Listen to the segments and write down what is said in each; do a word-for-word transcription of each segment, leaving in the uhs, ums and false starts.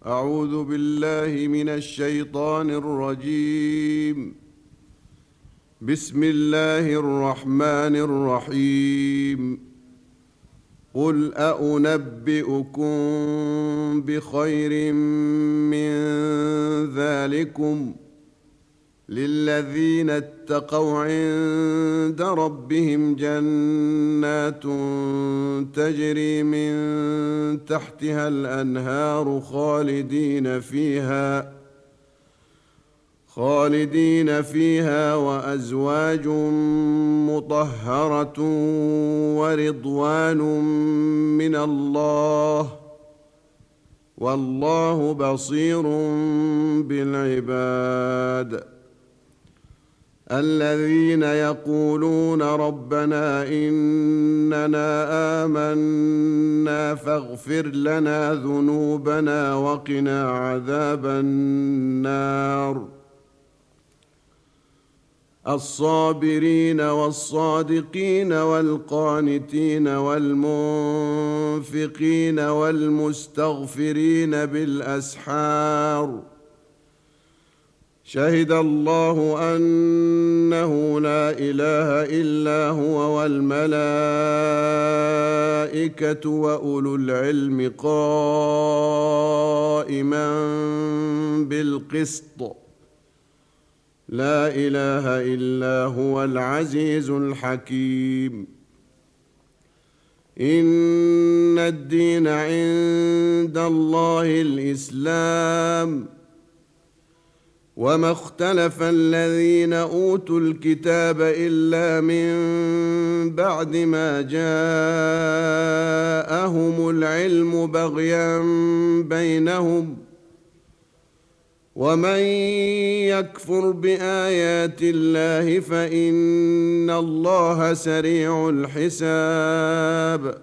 أعوذ بالله من الشيطان الرجيم. بسم الله الرحمن الرحيم. قل أنبئكم بخير من ذلكم للذين اتقوا عند ربهم جنات تجري من تحتها الأنهار خالدين فيها خالدين فيها وأزواج مطهرة ورضوان من الله والله بصير بالعباد. الذين يقولون ربنا إننا آمنا فاغفر لنا ذنوبنا وقنا عذاب النار. الصابرين والصادقين والقانتين والمنفقين والمستغفرين بالأسحار. شهد الله أنه لا إله إلا هو والملائكة وأولو العلم قائما بالقسط. لا إله إلا هو العزيز الحكيم. إن الدين عند الله الإسلام. وما اختلف الذين أوتوا الكتاب إلا من بعد ما جاءهم العلم بغيا بينهم. ومن يكفر بآيات الله فإن الله سريع الحساب.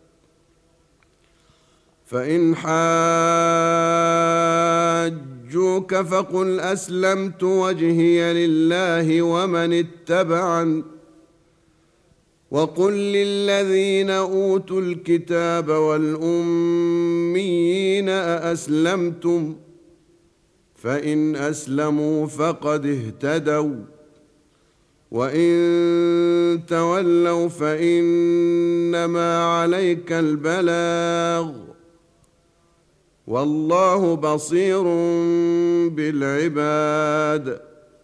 فإن حاجوك فقل أسلمت وجهي لله ومن اتبعني وقل للذين أوتوا الكتاب والأميين أأسلمتم فإن أسلموا فقد اهتدوا وإن تولوا فإنما عليك البلاغ والله بصير بالعباد.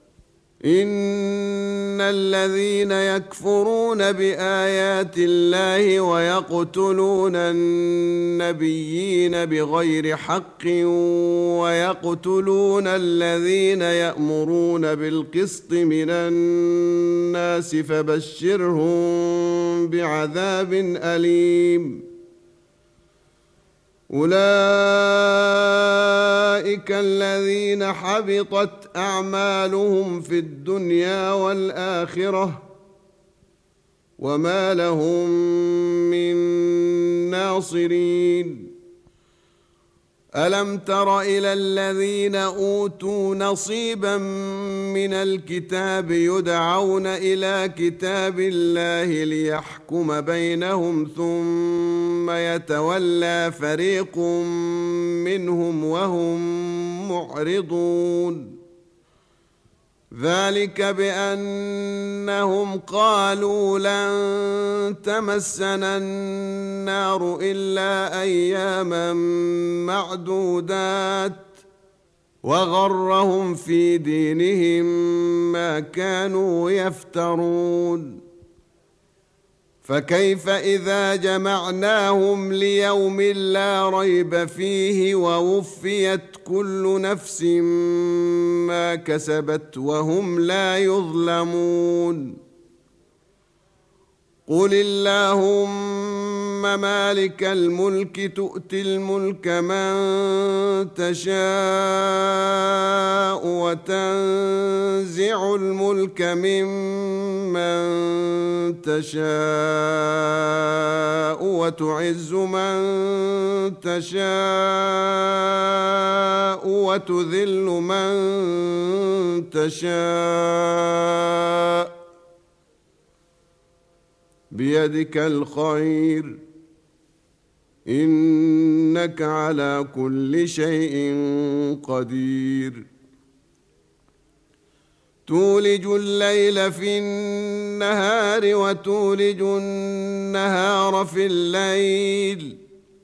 إن الذين يكفرون بآيات الله ويقتلون النبيين بغير حق ويقتلون الذين يأمرون بالقسط من الناس فبشرهم بعذاب أليم. أولئك الذين حبطت أعمالهم في الدنيا والآخرة وما لهم من ناصرين. ألم تر إلى الذين أوتوا نصيبا من الكتاب يدعون إلى كتاب الله ليحكم بينهم ثم يتولى فريق منهم وهم معرضون. ذلك بأنهم قالوا لن تمسنا النار إلا أياما معدودات وغرهم في دينهم ما كانوا يفترون. فكيف إذا جمعناهم ليوم لا ريب فيه ووفيت كل نفس ما كسبت وهم لا يظلمون. قل اللهم مالك الملك تؤتي الملك من تشاء وتنزع الملك ممن تشاء وتعز من تشاء وتذل من تشاء بيدك الخير إنك إنك على كل شيء قدير. تولج الليل في النهار وتولج النهار في الليل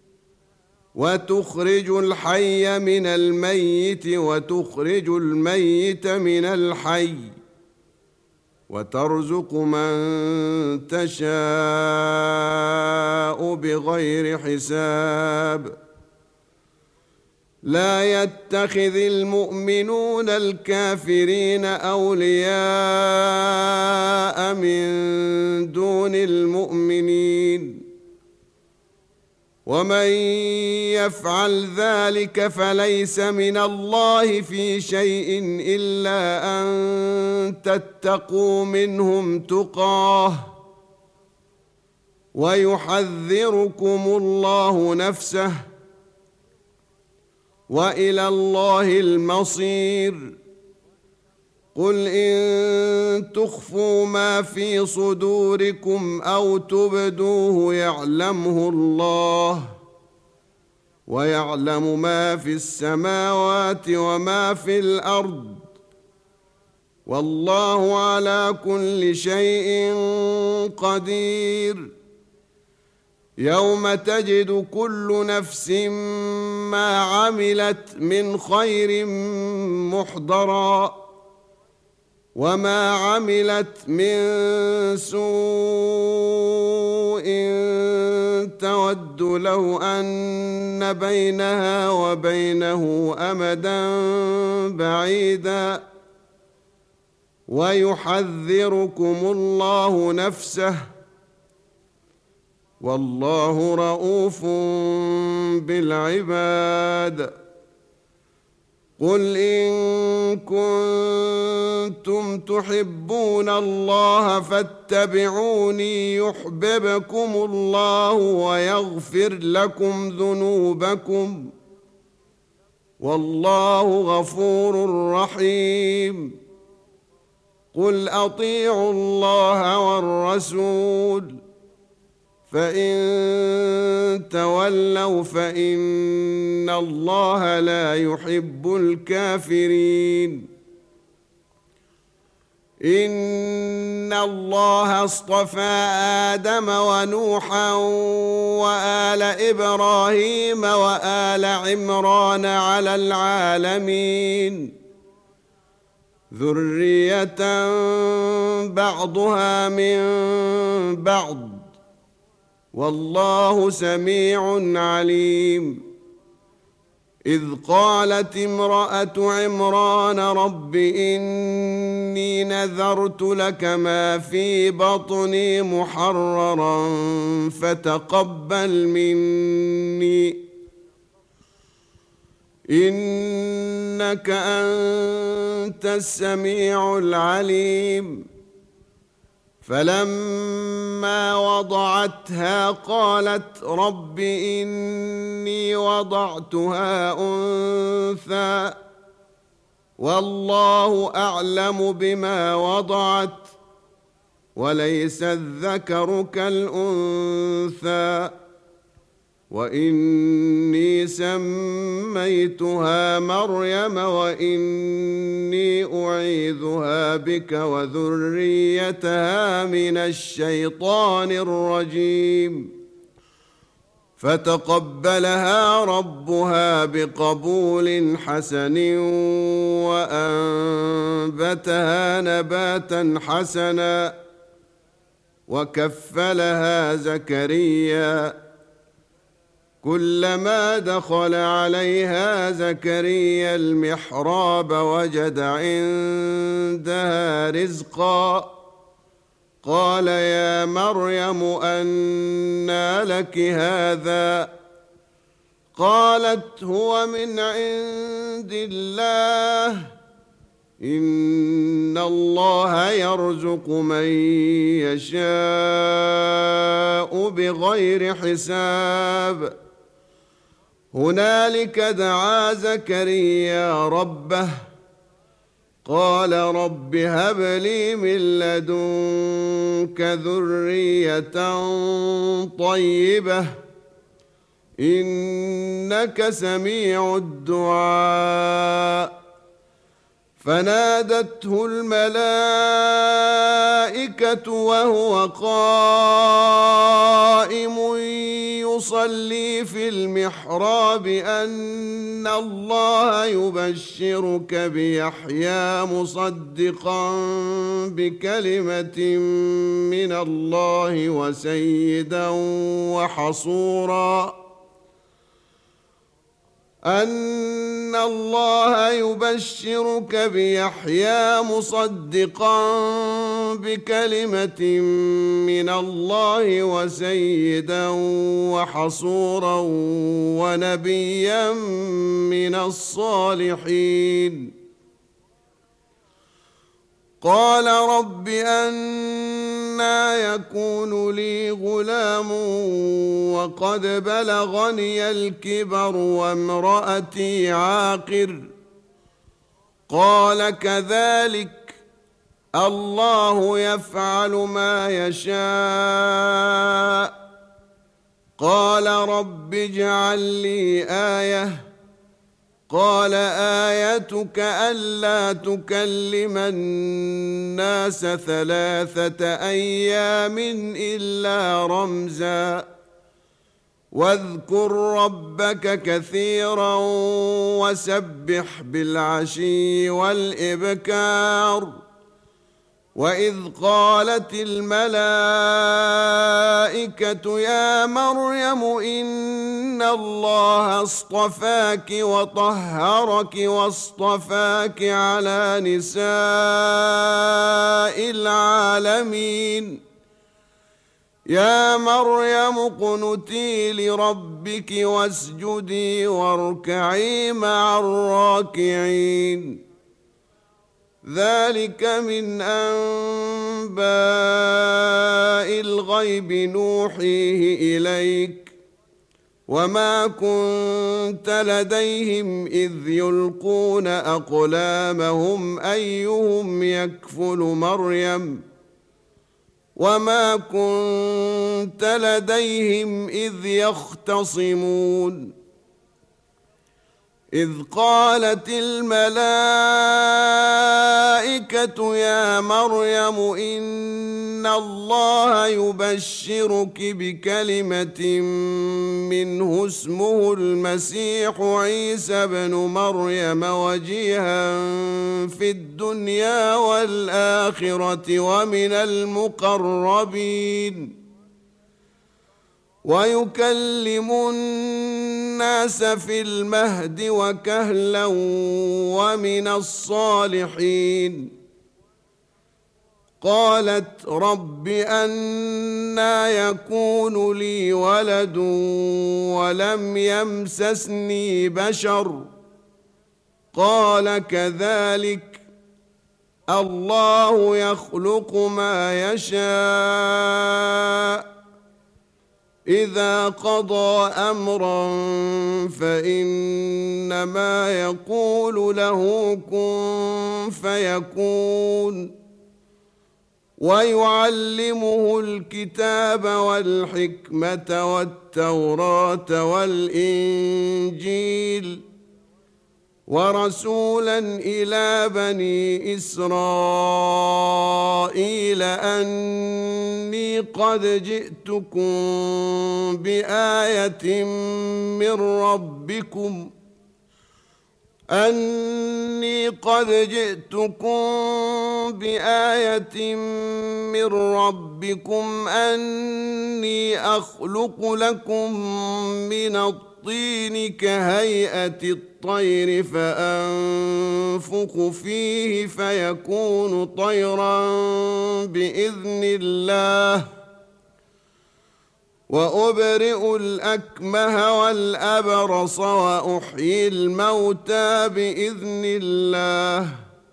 وتخرج الحي من الميت وتخرج الميت من الحي وترزق من تشاء بغير حساب. لا يتخذ المؤمنون الكافرين أولياء من دون المؤمنين ومن يفعل ذلك فليس من الله في شيء إلا أن تتقوا منهم تقاه ويحذركم الله نفسه وإلى الله المصير. قل إن تخفوا ما في صدوركم أو تبدوه يعلمه الله ويعلم ما في السماوات وما في الأرض والله على كل شيء قدير. يوم تجد كل نفس ما عملت من خير محضرا وما عملت من سوء تود لو أن بينها وبينه أمدا بعيدا ويحذركم الله نفسه والله رؤوف بالعباد. قل إن كنتم تحبون الله فاتبعوني يحببكم الله ويغفر لكم ذنوبكم والله غفور رحيم. قل أطيعوا الله والرسول فإن تولوا فإن الله لا يحب الكافرين. إن الله اصطفى آدم ونوحا وآل إبراهيم وآل عمران على العالمين ذرية بعضها من بعض والله سميع عليم. إذ قالت امرأة عمران رب إني نذرت لك ما في بطني محررا فتقبل مني إنك أنت السميع العليم. فلما وضعتها قالت رب إني وضعتها أنثى والله أعلم بما وضعت وليس الذكر كالأنثى وإني سميتها مريم وإني أعيذها بك وذريتها من الشيطان الرجيم. فتقبلها ربها بقبول حسن وأنبتها نباتا حسنا وكفلها زكريا كلما دخل عليها زكريا المحراب وجد عندها رزقا قال يا مريم أنى لك هذا قالت هو من عند الله إن الله يرزق من يشاء بغير حساب. هنالك دعا زكريا ربه قال رب هب لي من لدنك ذرية طيبة إنك إنك سميع الدعاء. فنادته الملائكة وهو قائم يصلي في المحراب أن الله يبشرك بيحيى مصدقا بكلمة من الله وسيدا وحصورا أن الله يبشرك بيحيى مصدقا بكلمة من الله وسيدا وحصورا ونبيا من الصالحين. قال رب أنى يكون لي غلام وقد بلغني الكبر وامرأتي عاقر. قال كذلك الله يفعل ما يشاء. قال رب اجعل لي آية. قال آيتك ألا تكلم الناس ثلاثة أيام إلا رمزا واذكر ربك كثيرا وسبح بالعشي والإبكار. وإذ قالت الملائكة يا مريم إن الله اصطفاك وطهرك واصطفاك على نساء العالمين. يا مريم اقنتي لربك واسجدي واركعي مع الراكعين. ذلك من أنباء الغيب نوحيه إليك وما كنت لديهم إذ يلقون أقلامهم أيهم يكفل مريم وما كنت لديهم إذ يختصمون. إذ قالت الملائكة يا مريم إن الله يبشرك بكلمة منه اسمه المسيح عيسى بن مريم وجيها في الدنيا والآخرة ومن المقربين ويكلم الناس في المهد وكهلا ومن الصالحين. قالت رب أنى يكون لي ولد ولم يمسسني بشر. قال كذلك الله يخلق ما يشاء إذا قضى أمرا فإنما يقول له كن فيكون. ويعلمه الكتاب والحكمة والتوراة والإنجيل ورسولا إلى بني إسرائيل أني قد جئتكم بآية من ربكم أني قد جئتكم بآية من ربكم أني أخلق لكم من الطين كهيئة الطير فأنفخ فيه فيكون طيرا بإذن الله وأبرئ الأكمه والأبرص وأحيي الموتى بإذن الله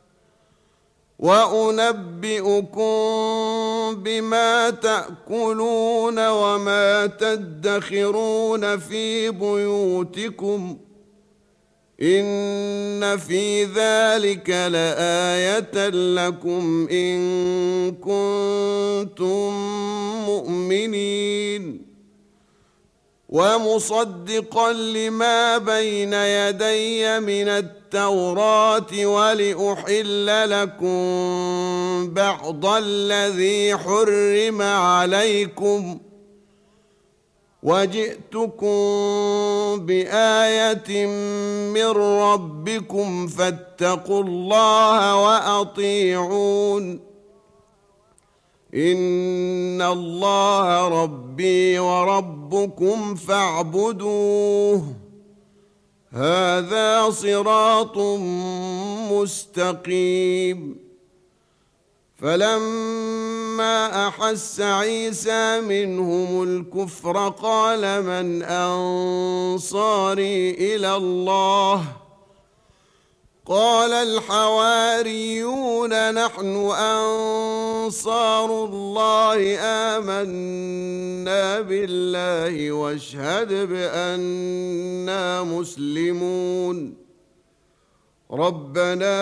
وأنبئكم بما تأكلون وما تدخرون في بيوتكم إن في ذلك لآية لكم إن كنتم مؤمنين. ومصدقا لما بين يدي من التوراة ولأحل لكم بعض الذي حرم عليكم وجئتكم بآية من ربكم فاتقوا الله وأطيعون إن الله ربي وربكم فاعبدوه هذا صراط مستقيم. فلما أحس عيسى منهم الكفر قال من أنصاري إلى الله قال الحواريون نحن أنصار الله آمنا بالله واشهد بأننا مسلمون ربنا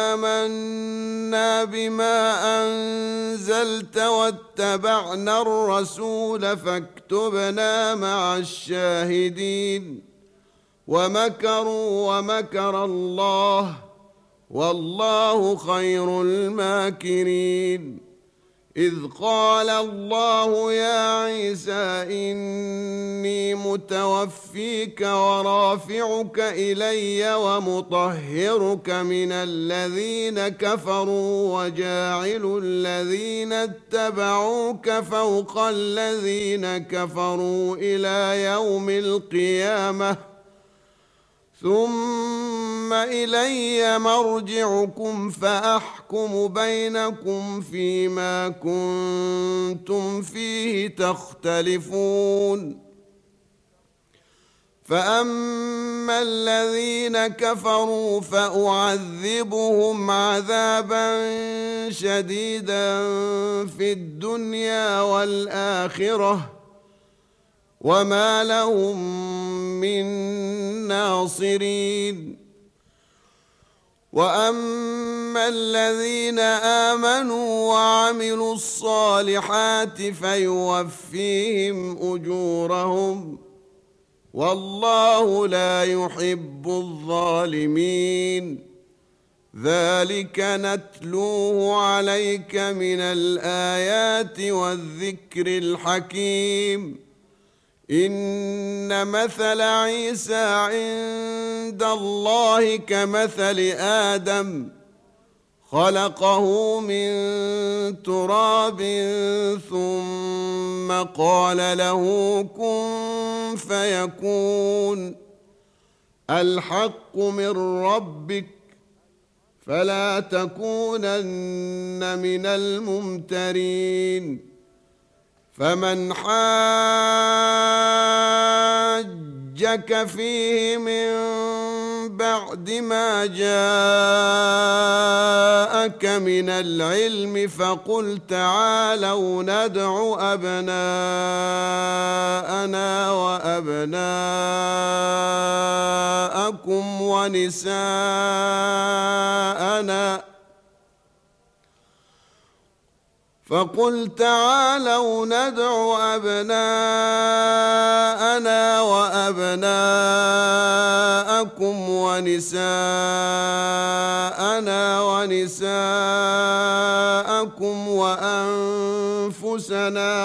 آمنا بما أنزلت واتبعنا الرسول فاكتبنا مع الشاهدين ومكروا ومكر الله والله خير الماكرين. إذ قال الله يا عيسى إني متوفيك ورافعك إلي ومطهرك من الذين كفروا وجاعل الذين اتبعوك فوق الذين كفروا إلى يوم القيامة ثم إلي مرجعكم فأحكم بينكم فيما كنتم فيه تختلفون. فأما الذين كفروا فأعذبهم عذابا شديدا في الدنيا والآخرة وما لهم من ناصرين. وأما الذين آمنوا وعملوا الصالحات فيوفيهم أجورهم والله لا يحب الظالمين. ذلك نتلوه عليك من الآيات والذكر الحكيم. إن مثل عيسى عند الله كمثل آدم خلقه من تراب ثم قال له كن فيكون الحق من ربك فلا تكونن من الممترين. فمن حاجك فيه من بعد ما جاءك من العلم فقل تعالوا ندع أبناءنا وأبناءكم ونساءنا فقل تعالوا ندع أبناءنا وأبناءكم ونساءنا ونساءكم وأنفسنا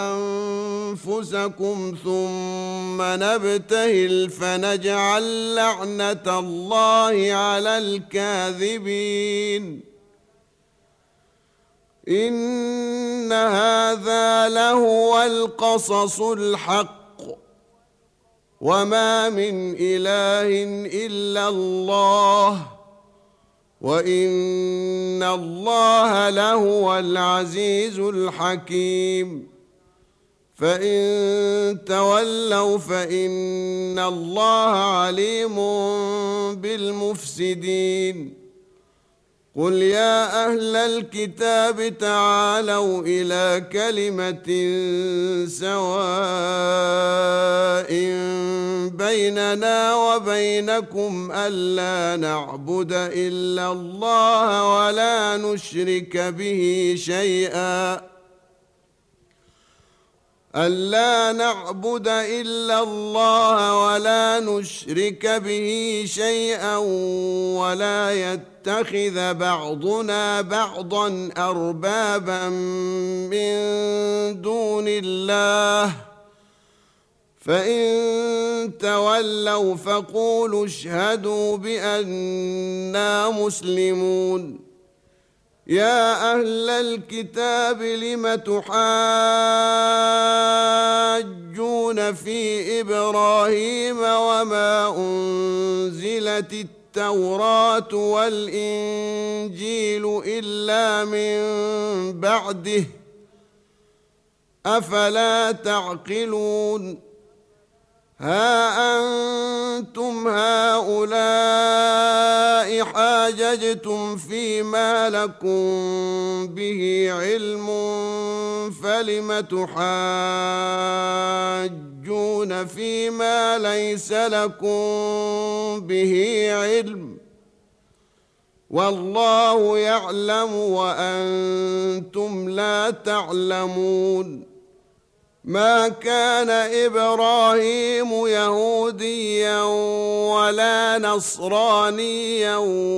وأنفسكم ثم نبتهل فنجعل لعنة الله على الكاذبين. إن هذا لهو القصص الحق وما من إله إلا الله وإن الله لهو العزيز الحكيم. فإن تولوا فإن الله عليم بالمفسدين. قل يا أهل الكتاب تعالوا إلى كلمة سواء بيننا وبينكم ألا نعبد إلا الله ولا نشرك به شيئا ألا نعبد إلا الله ولا نشرك به شيئا ولا يتخذ بعضنا بعضا أربابا من دون الله فإن تولوا فقولوا اشهدوا بأننا مسلمون. يا أهل الكتاب لم تحاجون في إبراهيم وما أنزلت التوراة والإنجيل إلا من بعده أفلا تعقلون؟ ها أنتم هؤلاء حاججتم فيما لكم به علم فلم تحاجون فيما ليس لكم به علم والله يعلم وأنتم لا تعلمون. ما كان إبراهيم يهوديا ولا نصرانيا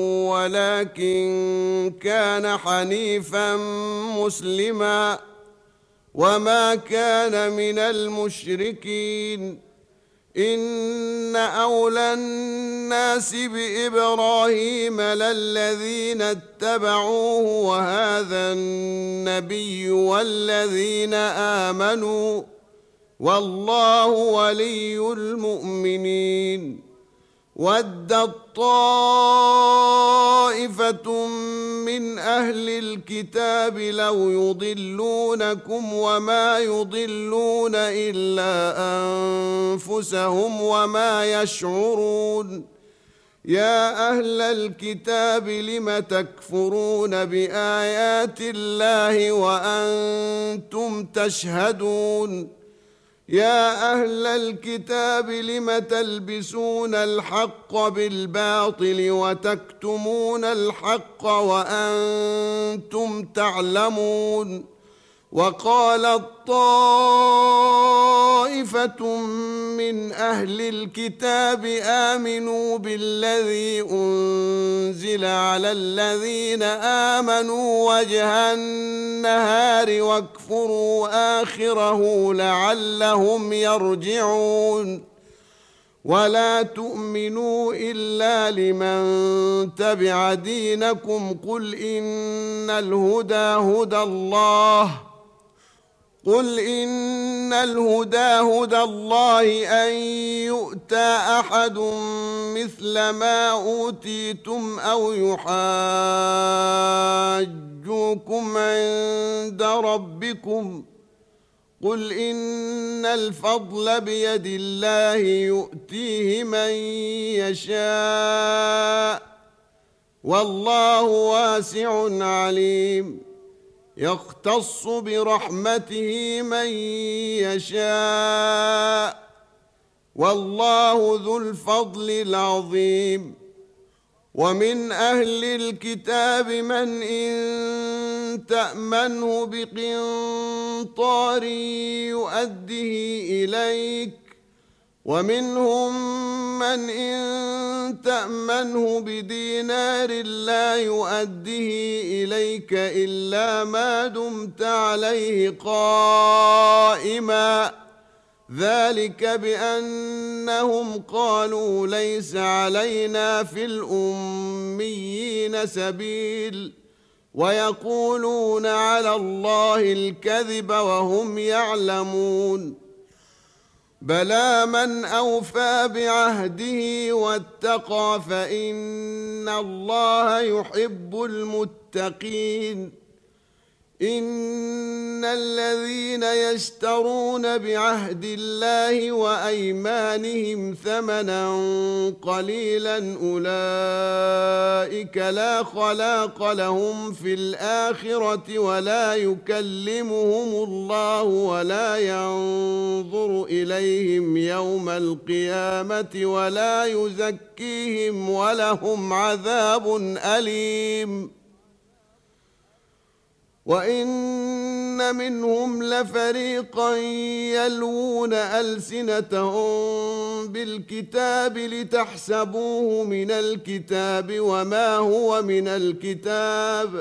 ولكن كان حنيفا مسلما وما كان من المشركين. إن أولى الناس بإبراهيم للذين اتبعوه وهذا النبي والذين آمنوا والله ولي المؤمنين. ودت طائفة من أهل الكتاب لو يضلونكم وما يضلون إلا أنفسهم وما يشعرون. يا أهل الكتاب لم تكفرون بآيات الله وأنتم تشهدون. يا أهل الكتاب لم تلبسون الحق بالباطل وتكتمون الحق وأنتم تعلمون. وقالت طائفة من أهل الكتاب آمنوا بالذي أنزل على الذين آمنوا وجه النهار واكفروا آخره لعلهم يرجعون. ولا تؤمنوا إلا لمن تبع دينكم قل إن الهدى هدى الله قل إن الهدى هدى الله أن يؤتى أحد مثل ما أوتيتم أو يحاجوكم عند ربكم قل إن الفضل بيد الله يؤتيه من يشاء والله واسع عليم. يختص برحمته من يشاء والله ذو الفضل العظيم. ومن أهل الكتاب من إن تأمنه بقنطار يؤده إليك ومنهم من إن تأمنه بدينار لا يؤده إليك إلا ما دمت عليه قائما ذلك بأنهم قالوا ليس علينا في الأميين سبيل ويقولون على الله الكذب وهم يعلمون. بلى من أوفى بعهده واتقى فإن الله يحب المتقين. إن الذين يشترون بعهد الله وأيمانهم ثمنا قليلا أولئك لا خلاق لهم في الآخرة ولا يكلمهم الله ولا ينظر إليهم يوم القيامة ولا يزكيهم ولهم عذاب أليم. وإن منهم لفريقا يلوون ألسنتهم بالكتاب لتحسبوه من الكتاب وما هو من الكتاب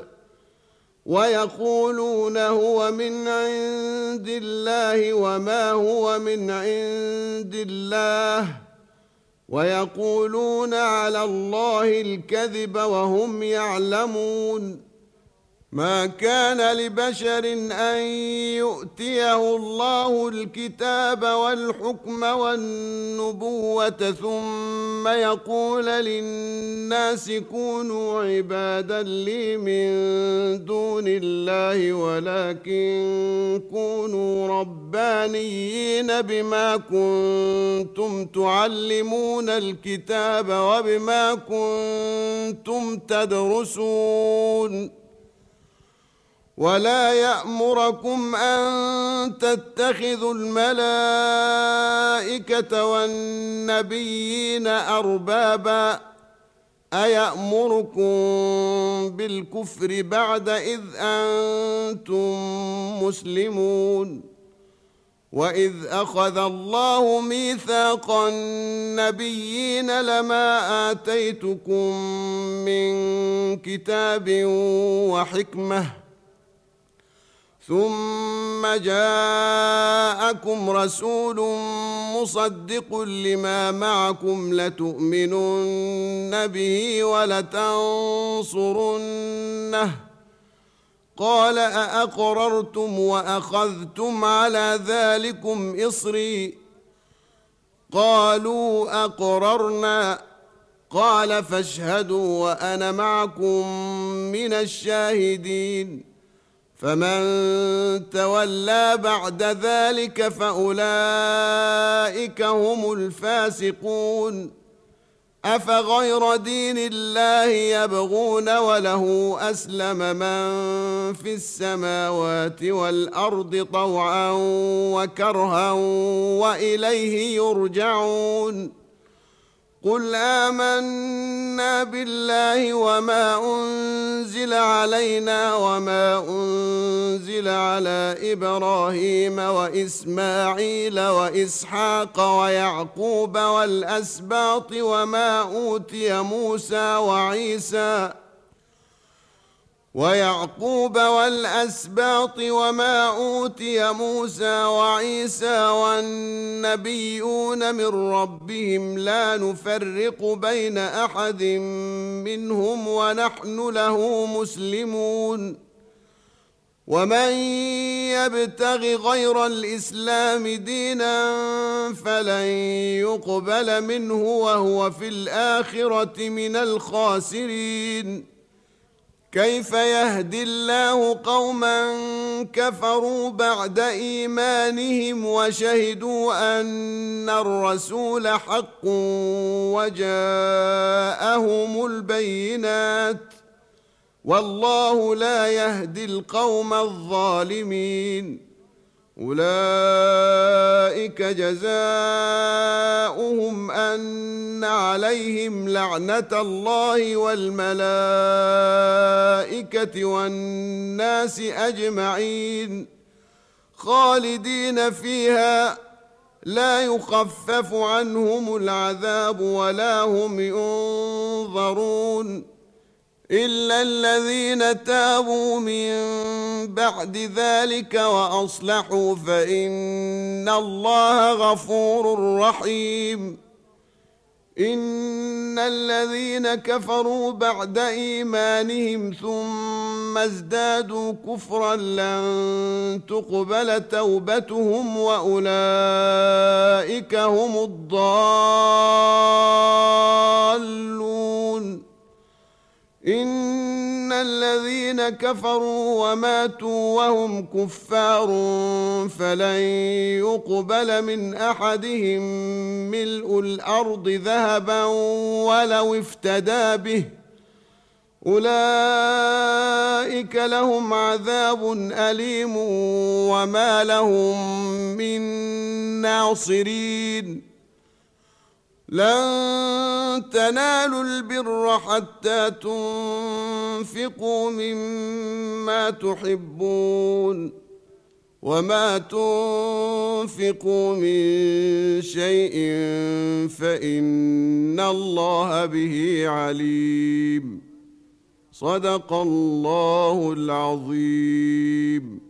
ويقولون هو من عند الله وما هو من عند الله ويقولون على الله الكذب وهم يعلمون. ما كان لبشر أن يؤتيه الله الكتاب والحكم والنبوة ثم يقول للناس كونوا عبادا لي من دون الله ولكن كونوا ربانيين بما كنتم تعلمون الكتاب وبما كنتم تدرسون. ولا يأمركم أن تتخذوا الملائكة والنبيين أربابا أيأمركم بالكفر بعد إذ أنتم مسلمون. وإذ أخذ الله ميثاق النبيين لما آتيتكم من كتاب وحكمة ثم جاءكم رسول مصدق لما معكم لتؤمنن به ولتنصرنه قال أأقررتم وأخذتم على ذلكم إصري قالوا أقررنا قال فاشهدوا وأنا معكم من الشاهدين. فمن تولى بعد ذلك فأولئك هم الفاسقون. أفغير دين الله يبغون وله أسلم من في السماوات والأرض طوعا وكرها وإليه يرجعون. قل آمنا بالله وما أنزل علينا وما أنزل على إبراهيم وإسماعيل وإسحاق ويعقوب والأسباط وما أوتي موسى وعيسى ويعقوب والأسباط وما أوتي موسى وعيسى والنبيون من ربهم لا نفرق بين أحد منهم ونحن له مسلمون. ومن يبتغ غير الإسلام دينا فلن يقبل منه وهو في الآخرة من الخاسرين. كيف يهدي الله قوما كفروا بعد إيمانهم وشهدوا أن الرسول حق وجاءهم البينات والله لا يهدي القوم الظالمين. أولئك جزاؤهم أن عليهم لعنة الله والملائكة والناس أجمعين خالدين فيها لا يخفف عنهم العذاب ولا هم ينظرون إلا الذين تابوا من بعد ذلك وأصلحوا فإن الله غفور رحيم. إن الذين كفروا بعد إيمانهم ثم ازدادوا كفرا لن تقبل توبتهم وأولئك هم الضالون. إن الذين كفروا وماتوا وهم كفار فلن يقبل من أحدهم ملء الأرض ذهبا ولو افتدى به أولئك لهم عذاب أليم وما لهم من ناصرين. لن تنالوا البر حتى تنفقوا مما تحبون وما تنفقوا من شيء فإن الله به عليم. صدق الله العظيم.